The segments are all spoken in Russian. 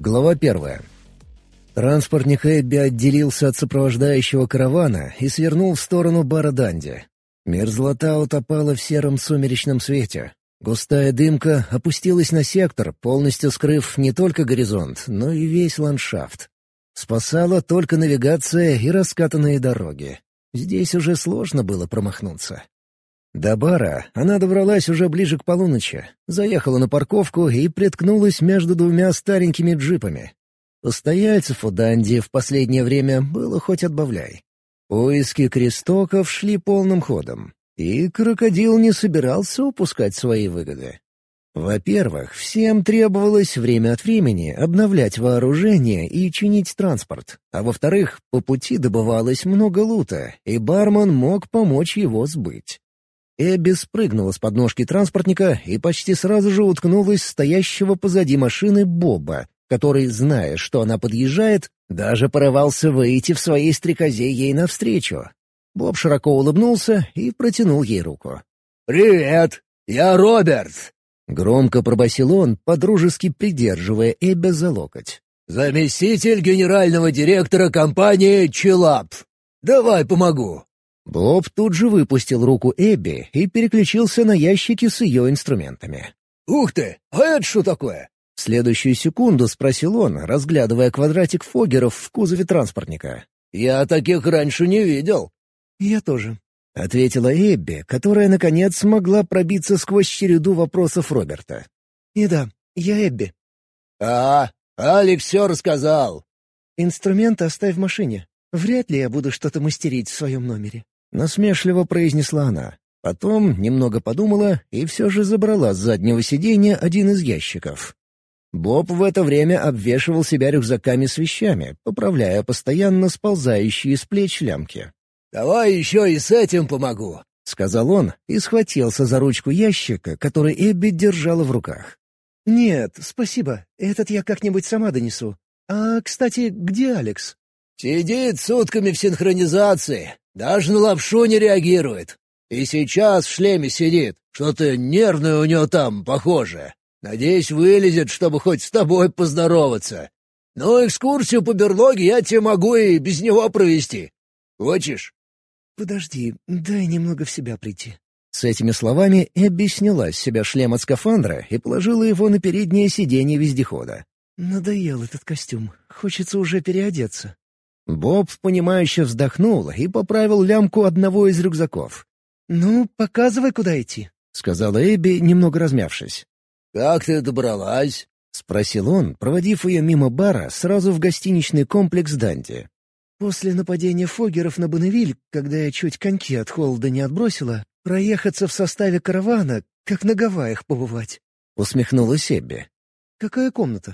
Глава 1. Транспортник Эбби отделился от сопровождающего каравана и свернул в сторону бара Данди. Мерзлота утопала в сером сумеречном свете. Густая дымка опустилась на сектор, полностью скрыв не только горизонт, но и весь ландшафт. Спасала только навигация и раскатанные дороги. Здесь уже сложно было промахнуться. До бара она добралась уже ближе к полуночи, заехала на парковку и приткнулась между двумя старенькими джипами. Постояльцев у Данди в последнее время было хоть отбавляй. Поиски крестоков шли полным ходом, и крокодил не собирался упускать свои выгоды. Во-первых, всем требовалось время от времени обновлять вооружение и чинить транспорт, а во-вторых, по пути добывалось много лута, и бармен мог помочь его сбыть. Эбби спрыгнула с подножки транспортника и почти сразу же уткнулась в стоящего позади машины Боба, который, зная, что она подъезжает, даже порывался выйти в своей стрекозе ей навстречу. Боб широко улыбнулся и протянул ей руку. «Привет! Я Роберт!» — громко пробасил он, подружески придерживая Эбби за локоть. «Заместитель генерального директора компании «Чилап». Давай помогу!» Боб тут же выпустил руку Эбби и переключился на ящики с ее инструментами. «Ух ты! А это что такое?» В следующую секунду спросил он, разглядывая квадратик фоггеров в кузове транспортника. «Я таких раньше не видел». «Я тоже», — ответила Эбби, которая, наконец, смогла пробиться сквозь череду вопросов Роберта. «И да, я Эбби». Алекс все рассказал». «Инструменты оставь в машине. Вряд ли я буду что-то мастерить в своем номере», — насмешливо произнесла она. Потом немного подумала и все же забрала с заднего сиденья один из ящиков. Боб в это время обвешивал себя рюкзаками с вещами, поправляя постоянно сползающие с плеч лямки. «Давай еще и с этим помогу», — сказал он и схватился за ручку ящика, который Эбби держала в руках. «Нет, спасибо. Этот я как-нибудь сама донесу. А, кстати, где Алекс?» «Сидит сутками в синхронизации. Даже на лапшу не реагирует. И сейчас в шлеме сидит. Что-то нервное у него там, похоже. Надеюсь, вылезет, чтобы хоть с тобой поздороваться. Но экскурсию по берлоге я тебе могу и без него провести. Хочешь?» «Подожди, дай немного в себя прийти». С этими словами Эбби сняла с себя шлем от скафандра и положила его на переднее сиденье вездехода. «Надоел этот костюм. Хочется уже переодеться». Боб, понимающе вздохнул и поправил лямку одного из рюкзаков. «Ну, показывай, куда идти», — сказала Эбби, немного размявшись. «Как ты добралась?» — спросил он, проводив ее мимо бара сразу в гостиничный комплекс «Данди». «После нападения фоггеров на Бонневиль, когда я чуть коньки от холода не отбросила, проехаться в составе каравана, как на Гавайях побывать», — усмехнулась Эбби. «Какая комната?»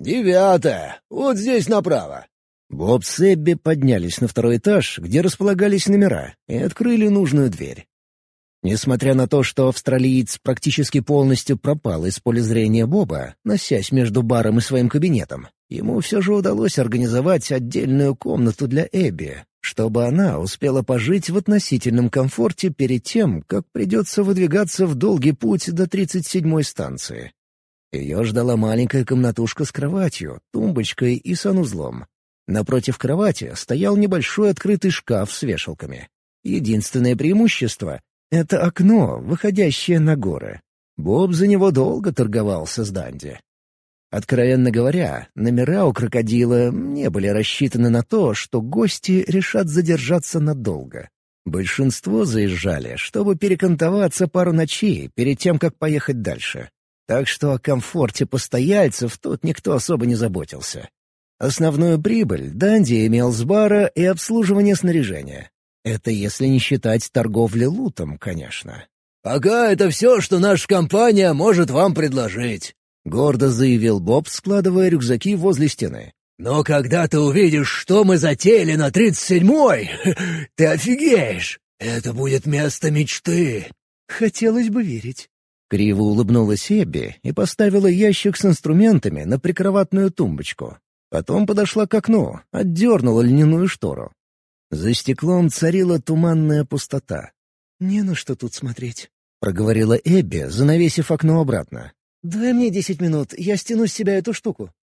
9-я. Вот здесь направо». Боб с Эбби поднялись на второй этаж, где располагались номера, и открыли нужную дверь. Несмотря на то, что австралиец практически полностью пропал из поля зрения Боба, носясь между баром и своим кабинетом, ему все же удалось организовать отдельную комнату для Эбби, чтобы она успела пожить в относительном комфорте перед тем, как придется выдвигаться в долгий путь до 37-й станции. Ее ждала маленькая комнатушка с кроватью, тумбочкой и санузлом. Напротив кровати стоял небольшой открытый шкаф с вешалками. Единственное преимущество — это окно, выходящее на горы. Боб за него долго торговался с Данди. Откровенно говоря, номера у крокодила не были рассчитаны на то, что гости решат задержаться надолго. Большинство заезжали, чтобы перекантоваться пару ночей перед тем, как поехать дальше. Так что о комфорте постояльцев тут никто особо не заботился. Основную прибыль Данди имел с бара и обслуживания снаряжения. Это если не считать торговли лутом, конечно. «Пока это все, что наша компания может вам предложить», — гордо заявил Боб, складывая рюкзаки возле стены. «Но когда ты увидишь, что мы затеяли на 37-й, ты офигеешь! Это будет место мечты!» «Хотелось бы верить». Криво улыбнулась Эбби и поставила ящик с инструментами на прикроватную тумбочку. Потом подошла к окну, отдернула льняную штору. За стеклом царила туманная пустота. «Не на что тут смотреть», — проговорила Эбби, занавесив окно обратно. «Дай мне 10 минут, я стяну с себя эту штуку».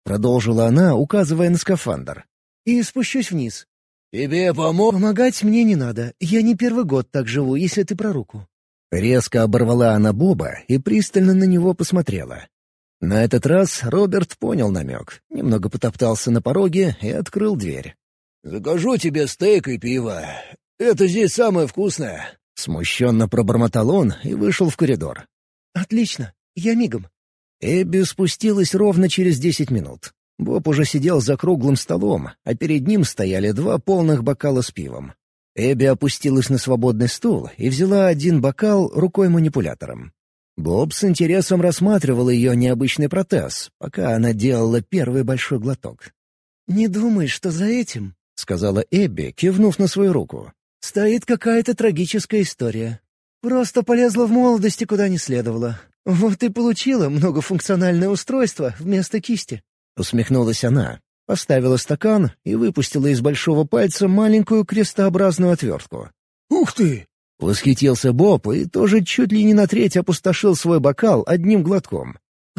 продолжила она, указывая на скафандр. «И спущусь вниз. Тебе Помогать мне не надо. Я не первый год так живу, если ты про руку». Резко оборвала она Боба и пристально на него посмотрела. На этот раз Роберт понял намек, немного потоптался на пороге и открыл дверь. «Закажу тебе стейк и пиво. Это здесь самое вкусное». Смущенно пробормотал он и вышел в коридор. «Отлично, я мигом». Эбби спустилась ровно через 10 минут. Боб уже сидел за круглым столом, а перед ним стояли 2 полных бокала с пивом. Эбби опустилась на свободный стул и взяла 1 бокал рукой-манипулятором. Боб с интересом рассматривал ее необычный протез, пока она делала первый большой глоток. «Не думай, что за этим», — сказала Эбби, кивнув на свою руку. «Стоит какая-то трагическая история. Просто полезла в молодости куда не следовало. Вот и получила многофункциональное устройство вместо кисти». Усмехнулась она, поставила стакан и выпустила из большого пальца маленькую крестообразную отвертку. «Ух ты!» — восхитился Боб и тоже чуть ли не на треть опустошил свой бокал одним глотком.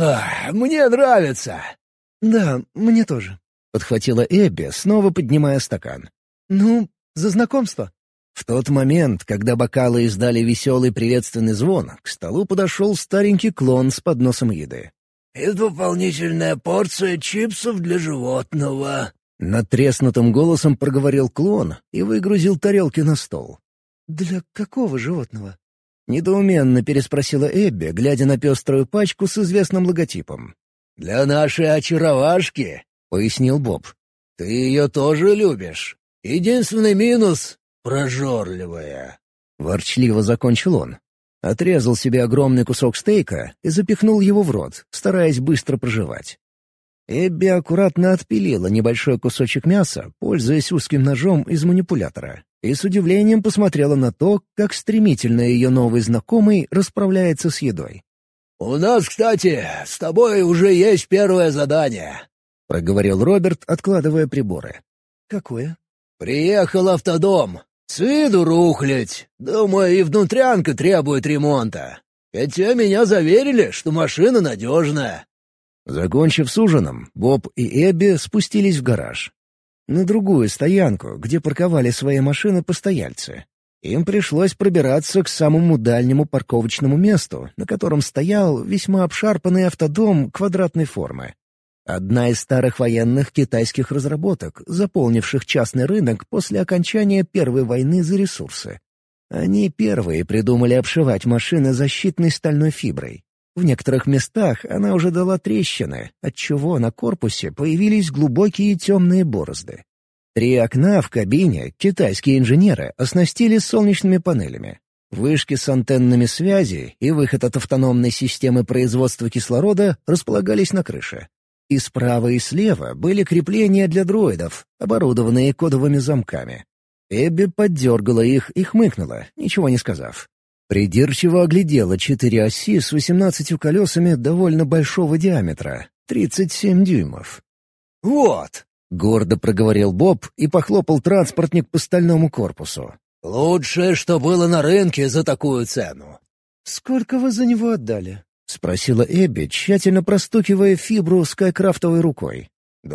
«Мне нравится!» «Да, мне тоже», — подхватила Эбби, снова поднимая стакан. «Ну, за знакомство». В тот момент, когда бокалы издали веселый приветственный звон, к столу подошел старенький клон с подносом еды. «И дополнительная порция чипсов для животного». Надтреснутым голосом проговорил клон и выгрузил тарелки на стол. «Для какого животного?» Недоуменно переспросила Эбби, глядя на пеструю пачку с известным логотипом. «Для нашей очаровашки», — пояснил Боб. «Ты ее тоже любишь. Единственный минус — прожорливая». Ворчливо закончил он. Отрезал себе огромный кусок стейка и запихнул его в рот, стараясь быстро прожевать. Эбби аккуратно отпилила небольшой кусочек мяса, пользуясь узким ножом из манипулятора, и с удивлением посмотрела на то, как стремительно ее новый знакомый расправляется с едой. «У нас, кстати, с тобой уже есть первое задание», — проговорил Роберт, откладывая приборы. «Какое?» «Приехал автодом. С виду рухлядь. Думаю, и внутрянка требует ремонта. Хотя меня заверили, что машина надежная». Закончив с ужином, Боб и Эбби спустились в гараж. На другую стоянку, где парковали свои машины постояльцы. Им пришлось пробираться к самому дальнему парковочному месту, на котором стоял весьма обшарпанный автодом квадратной формы. Одна из старых военных китайских разработок, заполнивших частный рынок после окончания Первой войны за ресурсы. Они первые придумали обшивать машины защитной стальной фиброй. В некоторых местах она уже дала трещины, отчего на корпусе появились глубокие темные борозды. 3 окна в кабине китайские инженеры оснастили солнечными панелями. Вышки с антеннами связи и выход от автономной системы производства кислорода располагались на крыше. И справа и слева были крепления для дроидов, оборудованные кодовыми замками. Эбби поддергала их и хмыкнула, ничего не сказав. Придирчиво оглядела 4 оси с 18 колесами довольно большого диаметра, 37 дюймов. «Вот», — гордо проговорил Боб и похлопал транспортник по стальному корпусу. «Лучшее, что было на рынке за такую цену». «Сколько вы за него отдали?» — спросила Эбби, тщательно простукивая фибру скайкрафтовой рукой.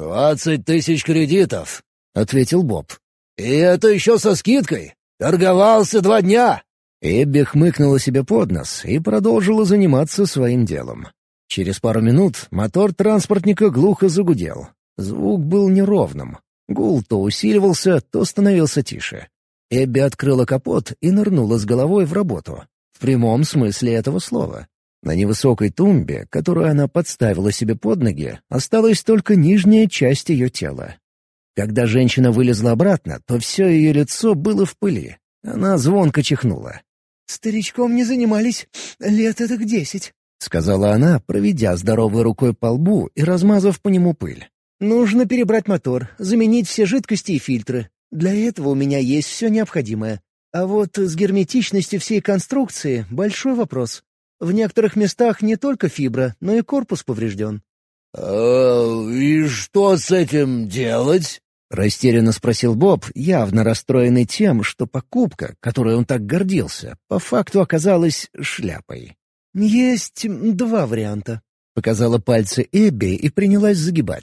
20 тысяч кредитов», — ответил Боб. «И это еще со скидкой. Торговался 2 дня». Эбби хмыкнула себе под нос и продолжила заниматься своим делом. Через пару минут мотор транспортника глухо загудел. Звук был неровным. Гул то усиливался, то становился тише. Эбби открыла капот и нырнула с головой в работу. В прямом смысле этого слова. На невысокой тумбе, которую она подставила себе под ноги, осталась только нижняя часть ее тела. Когда женщина вылезла обратно, то все ее лицо было в пыли. Она звонко чихнула. «Старичком не занимались лет этак 10», — сказала она, проведя здоровой рукой по лбу и размазав по нему пыль. «Нужно перебрать мотор, заменить все жидкости и фильтры. Для этого у меня есть все необходимое. А вот с герметичностью всей конструкции большой вопрос. В некоторых местах не только фибра, но и корпус поврежден». «И что с этим делать?» — растерянно спросил Боб, явно расстроенный тем, что покупка, которой он так гордился, по факту оказалась шляпой. «Есть 2 варианта», — показала пальцы Эбби и принялась загибать.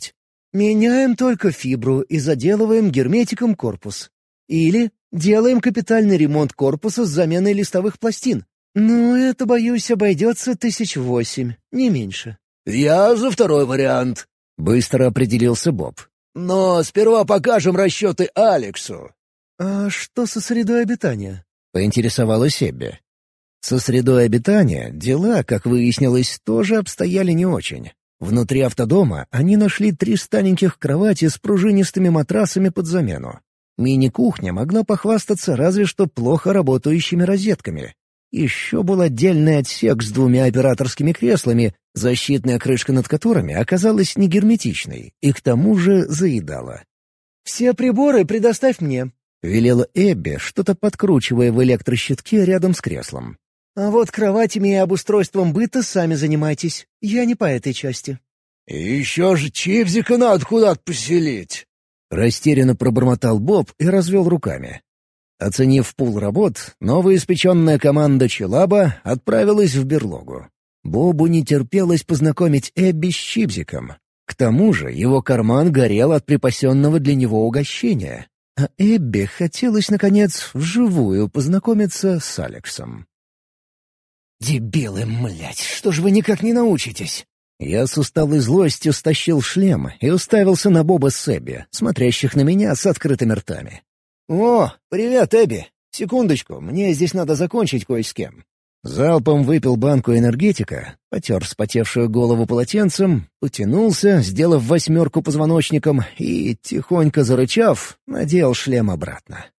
Меняем только фибру и заделываем герметиком корпус. Или делаем капитальный ремонт корпуса с заменой листовых пластин. Но это, боюсь, обойдется 8 000, не меньше». «Я за второй вариант», — быстро определился Боб. «Но сперва покажем расчеты Алексу». «А что со средой обитания?» — поинтересовалась Эбби. Со средой обитания дела, как выяснилось, тоже обстояли не очень. Внутри автодома они нашли 3 стареньких кровати с пружинистыми матрасами под замену. Мини-кухня могла похвастаться разве что плохо работающими розетками. Еще был отдельный отсек с 2 операторскими креслами, защитная крышка над которыми оказалась негерметичной и к тому же заедала. «Все приборы предоставь мне», — велела Эбби, что-то подкручивая в электрощитке рядом с креслом. «А вот кроватями и обустройством быта сами занимайтесь. Я не по этой части». «Еще же Чипзика надо куда-то поселить!» Растерянно пробормотал Боб и развел руками. Оценив пул работ, новоиспеченная команда Челаба отправилась в берлогу. Бобу не терпелось познакомить Эбби с Чипзиком. К тому же его карман горел от припасенного для него угощения. А Эбби хотелось, наконец, вживую познакомиться с Алексом. «Дебилы, млять, что ж вы никак не научитесь?» Я с усталой злостью стащил шлем и уставился на Боба с Эбби, смотрящих на меня с открытыми ртами. «О, привет, Эбби! Секундочку, мне здесь надо закончить кое с кем». Залпом выпил банку энергетика, потер вспотевшую голову полотенцем, потянулся, сделав 8 позвоночником и, тихонько зарычав, надел шлем обратно.